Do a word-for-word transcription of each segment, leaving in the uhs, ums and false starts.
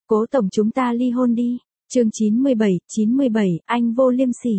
Cố tổng chúng ta ly hôn đi. Chương chín mươi bảy, chín mươi bảy, anh vô liêm sỉ.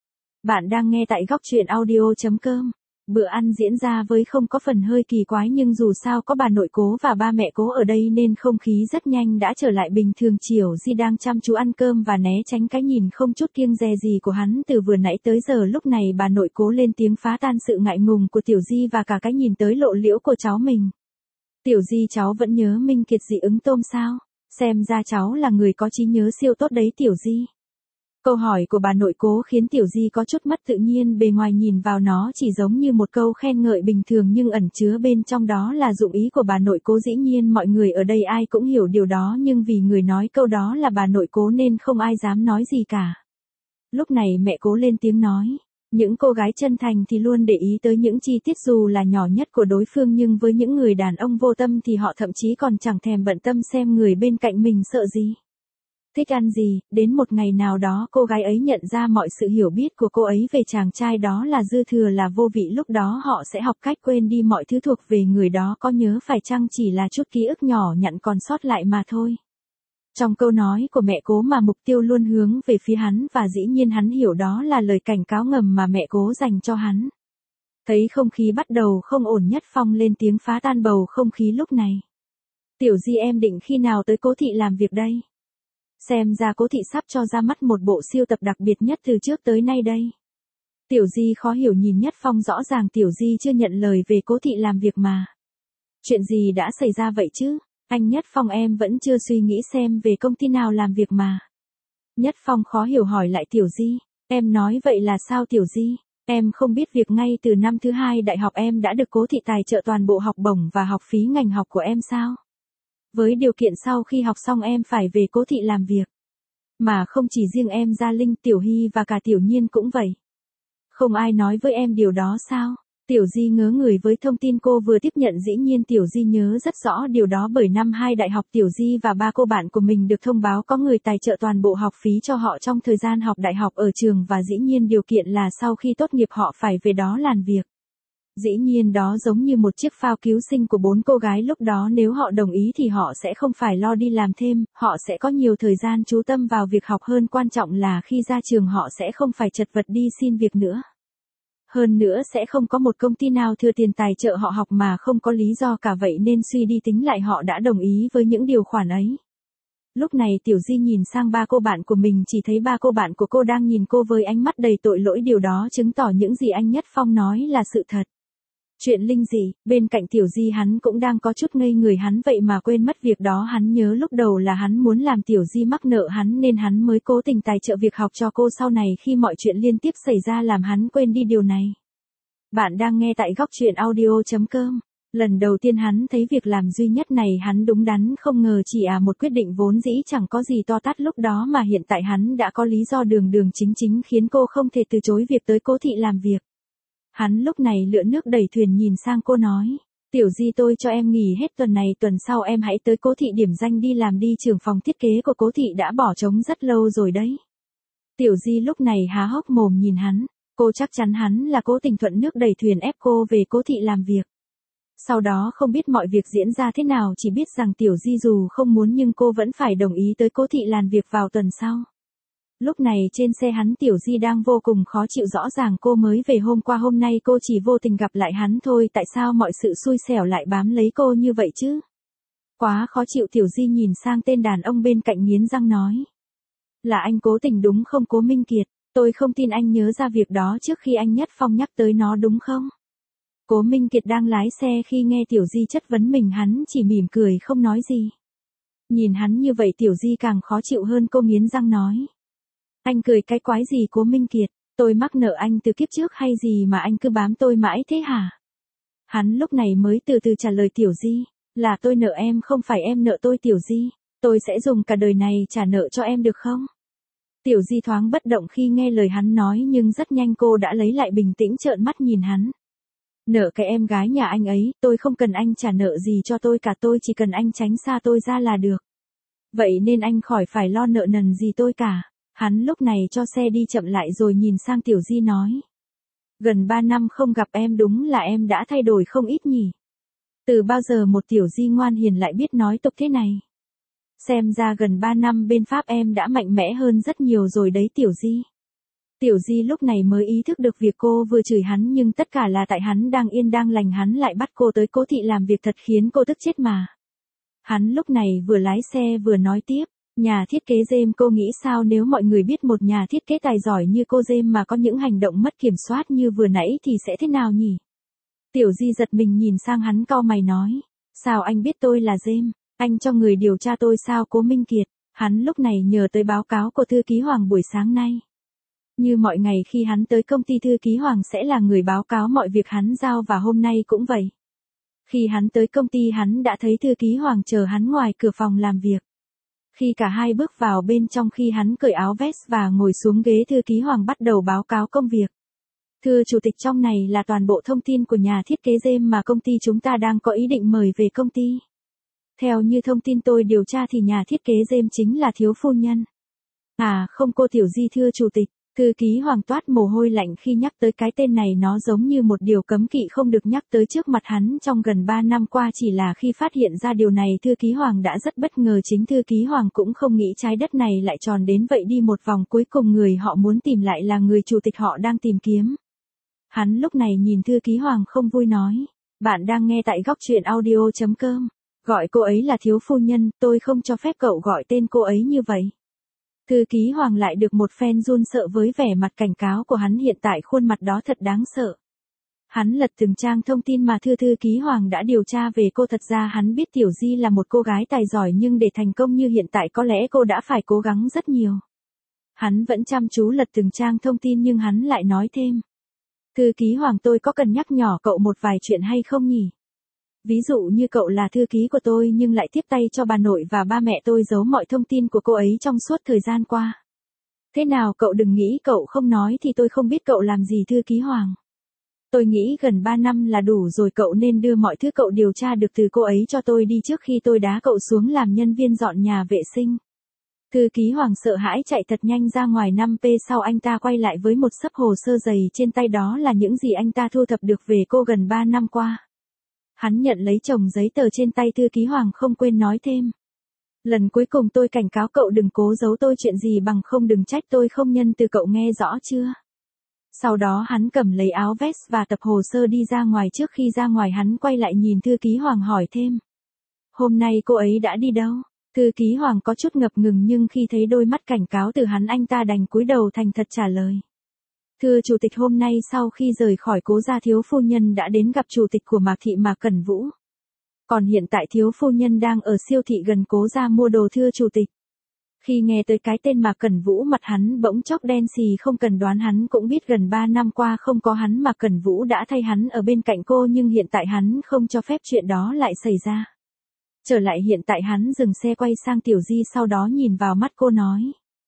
Bạn đang nghe tại góc truyện audio chấm com. Bữa ăn diễn ra với không có phần hơi kỳ quái, nhưng dù sao có bà nội Cố và ba mẹ Cố ở đây nên không khí rất nhanh đã trở lại bình thường. Triểu Di đang chăm chú ăn cơm và né tránh cái nhìn không chút kiêng dè gì của hắn từ vừa nãy tới giờ. Lúc này bà nội Cố lên tiếng phá tan sự ngại ngùng của Tiểu Di và cả cái nhìn tới lộ liễu của cháu mình. Tiểu Di, cháu vẫn nhớ Minh Kiệt dị ứng tôm sao? Xem ra cháu là người có trí nhớ siêu tốt đấy Tiểu Di. Câu hỏi của bà nội Cố khiến Tiểu Di có chút mất tự nhiên, bề ngoài nhìn vào nó chỉ giống như một câu khen ngợi bình thường nhưng ẩn chứa bên trong đó là dụng ý của bà nội Cố. Dĩ nhiên mọi người ở đây ai cũng hiểu điều đó, nhưng vì người nói câu đó là bà nội Cố nên không ai dám nói gì cả. Lúc này mẹ Cố lên tiếng nói. Những cô gái chân thành thì luôn để ý tới những chi tiết dù là nhỏ nhất của đối phương, nhưng với những người đàn ông vô tâm thì họ thậm chí còn chẳng thèm bận tâm xem người bên cạnh mình sợ gì, thích ăn gì. Đến một ngày nào đó cô gái ấy nhận ra mọi sự hiểu biết của cô ấy về chàng trai đó là dư thừa, là vô vị. Lúc đó họ sẽ học cách quên đi mọi thứ thuộc về người đó, có nhớ phải chăng chỉ là chút ký ức nhỏ nhặn còn sót lại mà thôi. Trong câu nói của mẹ Cố mà mục tiêu luôn hướng về phía hắn, và dĩ nhiên hắn hiểu đó là lời cảnh cáo ngầm mà mẹ Cố dành cho hắn. Thấy không khí bắt đầu không ổn, Nhất Phong lên tiếng phá tan bầu không khí lúc này. Tiểu Di, em định khi nào tới Cố thị làm việc đây? Xem ra Cố thị sắp cho ra mắt một bộ siêu tập đặc biệt nhất từ trước tới nay đây. Tiểu Di khó hiểu nhìn Nhất Phong, rõ ràng Tiểu Di chưa nhận lời về Cố thị làm việc mà. Chuyện gì đã xảy ra vậy chứ? Anh Nhất Phong, em vẫn chưa suy nghĩ xem về công ty nào làm việc mà. Nhất Phong khó hiểu hỏi lại Tiểu Di. Em nói vậy là sao Tiểu Di? Em không biết việc ngay từ năm thứ hai đại học em đã được Cố thị tài trợ toàn bộ học bổng và học phí ngành học của em sao? Với điều kiện sau khi học xong em phải về Cố thị làm việc. Mà không chỉ riêng em, Gia Linh, Tiểu Hy và cả Tiểu Nhiên cũng vậy. Không ai nói với em điều đó sao? Tiểu Di ngớ người với thông tin cô vừa tiếp nhận. Dĩ nhiên Tiểu Di nhớ rất rõ điều đó, bởi năm hai đại học Tiểu Di và ba cô bạn của mình được thông báo có người tài trợ toàn bộ học phí cho họ trong thời gian học đại học ở trường, và dĩ nhiên điều kiện là sau khi tốt nghiệp họ phải về đó làm việc. Dĩ nhiên đó giống như một chiếc phao cứu sinh của bốn cô gái lúc đó, nếu họ đồng ý thì họ sẽ không phải lo đi làm thêm, họ sẽ có nhiều thời gian chú tâm vào việc học hơn, quan trọng là khi ra trường họ sẽ không phải chật vật đi xin việc nữa. Hơn nữa sẽ không có một công ty nào thừa tiền tài trợ họ học mà không có lý do cả, vậy nên suy đi tính lại họ đã đồng ý với những điều khoản ấy. Lúc này Tiểu Di nhìn sang ba cô bạn của mình, chỉ thấy ba cô bạn của cô đang nhìn cô với ánh mắt đầy tội lỗi, điều đó chứng tỏ những gì anh Nhất Phong nói là sự thật. Chuyện linh dị, bên cạnh Tiểu Di hắn cũng đang có chút ngây người, hắn vậy mà quên mất việc đó. Hắn nhớ lúc đầu là hắn muốn làm Tiểu Di mắc nợ hắn nên hắn mới cố tình tài trợ việc học cho cô, sau này khi mọi chuyện liên tiếp xảy ra làm hắn quên đi điều này. Bạn đang nghe tại góc truyện audio chấm com. Lần đầu tiên hắn thấy việc làm duy nhất này hắn đúng đắn không ngờ chỉ à một quyết định vốn dĩ chẳng có gì to tát lúc đó mà hiện tại hắn đã có lý do đường đường chính chính khiến cô không thể từ chối việc tới Cố thị làm việc. Hắn lúc này lựa nước đẩy thuyền nhìn sang cô nói. Tiểu Di, tôi cho em nghỉ hết tuần này, tuần sau em hãy tới Cố thị điểm danh đi làm đi, trưởng phòng thiết kế của Cố thị đã bỏ trống rất lâu rồi đấy. Tiểu Di lúc này há hốc mồm nhìn hắn, cô chắc chắn hắn là cố tình thuận nước đẩy thuyền ép cô về Cố thị làm việc. Sau đó không biết mọi việc diễn ra thế nào, chỉ biết rằng Tiểu Di dù không muốn nhưng cô vẫn phải đồng ý tới Cố thị làm việc vào tuần sau. Lúc này trên xe hắn Tiểu Di đang vô cùng khó chịu, rõ ràng cô mới về hôm qua, hôm nay cô chỉ vô tình gặp lại hắn thôi, tại sao mọi sự xui xẻo lại bám lấy cô như vậy chứ? Quá khó chịu. Tiểu Di nhìn sang tên đàn ông bên cạnh nghiến răng nói. Là anh cố tình đúng không Cố Minh Kiệt? Tôi không tin anh nhớ ra việc đó trước khi anh Nhất Phong nhắc tới nó đúng không? Cố Minh Kiệt đang lái xe khi nghe Tiểu Di chất vấn mình hắn chỉ mỉm cười không nói gì. Nhìn hắn như vậy Tiểu Di càng khó chịu hơn, cô nghiến răng nói. Anh cười cái quái gì Cố Minh Kiệt? Tôi mắc nợ anh từ kiếp trước hay gì mà anh cứ bám tôi mãi thế hả? Hắn lúc này mới từ từ trả lời Tiểu Di. Là tôi nợ em, không phải em nợ tôi Tiểu Di. Tôi sẽ dùng cả đời này trả nợ cho em được không? Tiểu Di thoáng bất động khi nghe lời hắn nói, nhưng rất nhanh cô đã lấy lại bình tĩnh, trợn mắt nhìn hắn. Nợ cái em gái nhà anh ấy, tôi không cần anh trả nợ gì cho tôi cả, tôi chỉ cần anh tránh xa tôi ra là được. Vậy nên anh khỏi phải lo nợ nần gì tôi cả. Hắn lúc này cho xe đi chậm lại rồi nhìn sang Tiểu Di nói. Gần ba năm không gặp em, đúng là em đã thay đổi không ít nhỉ. Từ bao giờ một Tiểu Di ngoan hiền lại biết nói tục thế này? Xem ra gần ba năm bên Pháp em đã mạnh mẽ hơn rất nhiều rồi đấy Tiểu Di. Tiểu Di lúc này mới ý thức được việc cô vừa chửi hắn nhưng tất cả là tại hắn đang yên đang lành hắn lại bắt cô tới Cố Thị làm việc thật khiến cô tức chết mà. Hắn lúc này vừa lái xe vừa nói tiếp, nhà thiết kế James cô nghĩ sao nếu mọi người biết một nhà thiết kế tài giỏi như cô James mà có những hành động mất kiểm soát như vừa nãy thì sẽ thế nào nhỉ? Tiểu Di giật mình nhìn sang hắn cau mày nói, sao anh biết tôi là James, anh cho người điều tra tôi sao Cố Minh Kiệt, hắn lúc này nhờ tới báo cáo của thư ký Hoàng buổi sáng nay. Như mọi ngày khi hắn tới công ty thư ký Hoàng sẽ là người báo cáo mọi việc hắn giao và hôm nay cũng vậy. Khi hắn tới công ty hắn đã thấy thư ký Hoàng chờ hắn ngoài cửa phòng làm việc. Khi cả hai bước vào bên trong khi hắn cởi áo vest và ngồi xuống ghế thư ký Hoàng bắt đầu báo cáo công việc. Thưa Chủ tịch trong này là toàn bộ thông tin của nhà thiết kế James mà công ty chúng ta đang có ý định mời về công ty. Theo như thông tin tôi điều tra thì nhà thiết kế James chính là thiếu phu nhân. À không cô Tiểu Di thưa Chủ tịch. Thư ký Hoàng toát mồ hôi lạnh khi nhắc tới cái tên này nó giống như một điều cấm kỵ không được nhắc tới trước mặt hắn trong gần ba năm qua chỉ là khi phát hiện ra điều này thư ký Hoàng đã rất bất ngờ chính thư ký Hoàng cũng không nghĩ trái đất này lại tròn đến vậy đi một vòng cuối cùng người họ muốn tìm lại là người chủ tịch họ đang tìm kiếm. Hắn lúc này nhìn thư ký Hoàng không vui nói, bạn đang nghe tại góc truyện audio chấm com, gọi cô ấy là thiếu phu nhân, tôi không cho phép cậu gọi tên cô ấy như vậy. Thư ký Hoàng lại được một phen run sợ với vẻ mặt cảnh cáo của hắn hiện tại khuôn mặt đó thật đáng sợ. Hắn lật từng trang thông tin mà thư thư ký Hoàng đã điều tra về cô thật ra hắn biết Tiểu Di là một cô gái tài giỏi nhưng để thành công như hiện tại có lẽ cô đã phải cố gắng rất nhiều. Hắn vẫn chăm chú lật từng trang thông tin nhưng hắn lại nói thêm. Thư ký Hoàng tôi có cần nhắc nhở cậu một vài chuyện hay không nhỉ? Ví dụ như cậu là thư ký của tôi nhưng lại tiếp tay cho bà nội và ba mẹ tôi giấu mọi thông tin của cô ấy trong suốt thời gian qua. Thế nào cậu đừng nghĩ cậu không nói thì tôi không biết cậu làm gì thư ký Hoàng. Tôi nghĩ gần ba năm là đủ rồi cậu nên đưa mọi thứ cậu điều tra được từ cô ấy cho tôi đi trước khi tôi đá cậu xuống làm nhân viên dọn nhà vệ sinh. Thư ký Hoàng sợ hãi chạy thật nhanh ra ngoài năm phút sau anh ta quay lại với một xấp hồ sơ dày trên tay đó là những gì anh ta thu thập được về cô gần ba năm qua. Hắn nhận lấy chồng giấy tờ trên tay thư ký Hoàng không quên nói thêm. Lần cuối cùng tôi cảnh cáo cậu đừng cố giấu tôi chuyện gì bằng không đừng trách tôi không nhân từ cậu nghe rõ chưa. Sau đó hắn cầm lấy áo vest và tập hồ sơ đi ra ngoài trước khi ra ngoài hắn quay lại nhìn thư ký Hoàng hỏi thêm. Hôm nay cô ấy đã đi đâu? Thư ký Hoàng có chút ngập ngừng nhưng khi thấy đôi mắt cảnh cáo từ hắn anh ta đành cúi đầu thành thật trả lời. Thưa Chủ tịch hôm nay sau khi rời khỏi Cố gia thiếu phu nhân đã đến gặp Chủ tịch của Mạc Thị Mạc Cẩn Vũ. Còn hiện tại thiếu phu nhân đang ở siêu thị gần Cố gia mua đồ thưa Chủ tịch. Khi nghe tới cái tên Mạc Cẩn Vũ mặt hắn bỗng chốc đen xì không cần đoán hắn cũng biết gần ba năm qua không có hắn Mạc Cẩn Vũ đã thay hắn ở bên cạnh cô nhưng hiện tại hắn không cho phép chuyện đó lại xảy ra. Trở lại hiện tại hắn dừng xe quay sang Tiểu Di sau đó nhìn vào mắt cô nói.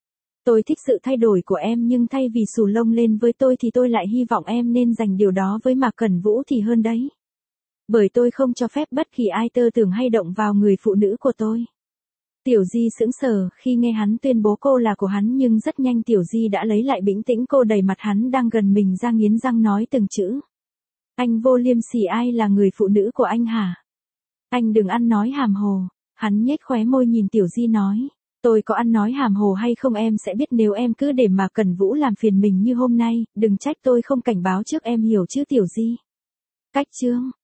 Tôi thích sự thay đổi của em nhưng thay vì xù lông lên với tôi thì tôi lại hy vọng em nên dành điều đó với Mạc Cẩn Vũ thì hơn đấy. Bởi tôi không cho phép bất kỳ ai tơ tưởng hay động vào người phụ nữ của tôi. Tiểu Di sững sờ khi nghe hắn tuyên bố cô là của hắn nhưng rất nhanh Tiểu Di đã lấy lại bình tĩnh cô đẩy mặt hắn đang gần mình ra nghiến răng nói từng chữ. Anh vô liêm sỉ ai là người phụ nữ của anh hả? Anh đừng ăn nói hàm hồ. Hắn nhếch khóe môi nhìn Tiểu Di nói. Tôi có ăn nói hàm hồ hay không em sẽ biết nếu em cứ để mà Cẩn Vũ làm phiền mình như hôm nay, đừng trách tôi không cảnh báo trước em hiểu chứ Tiểu Di. Cách chương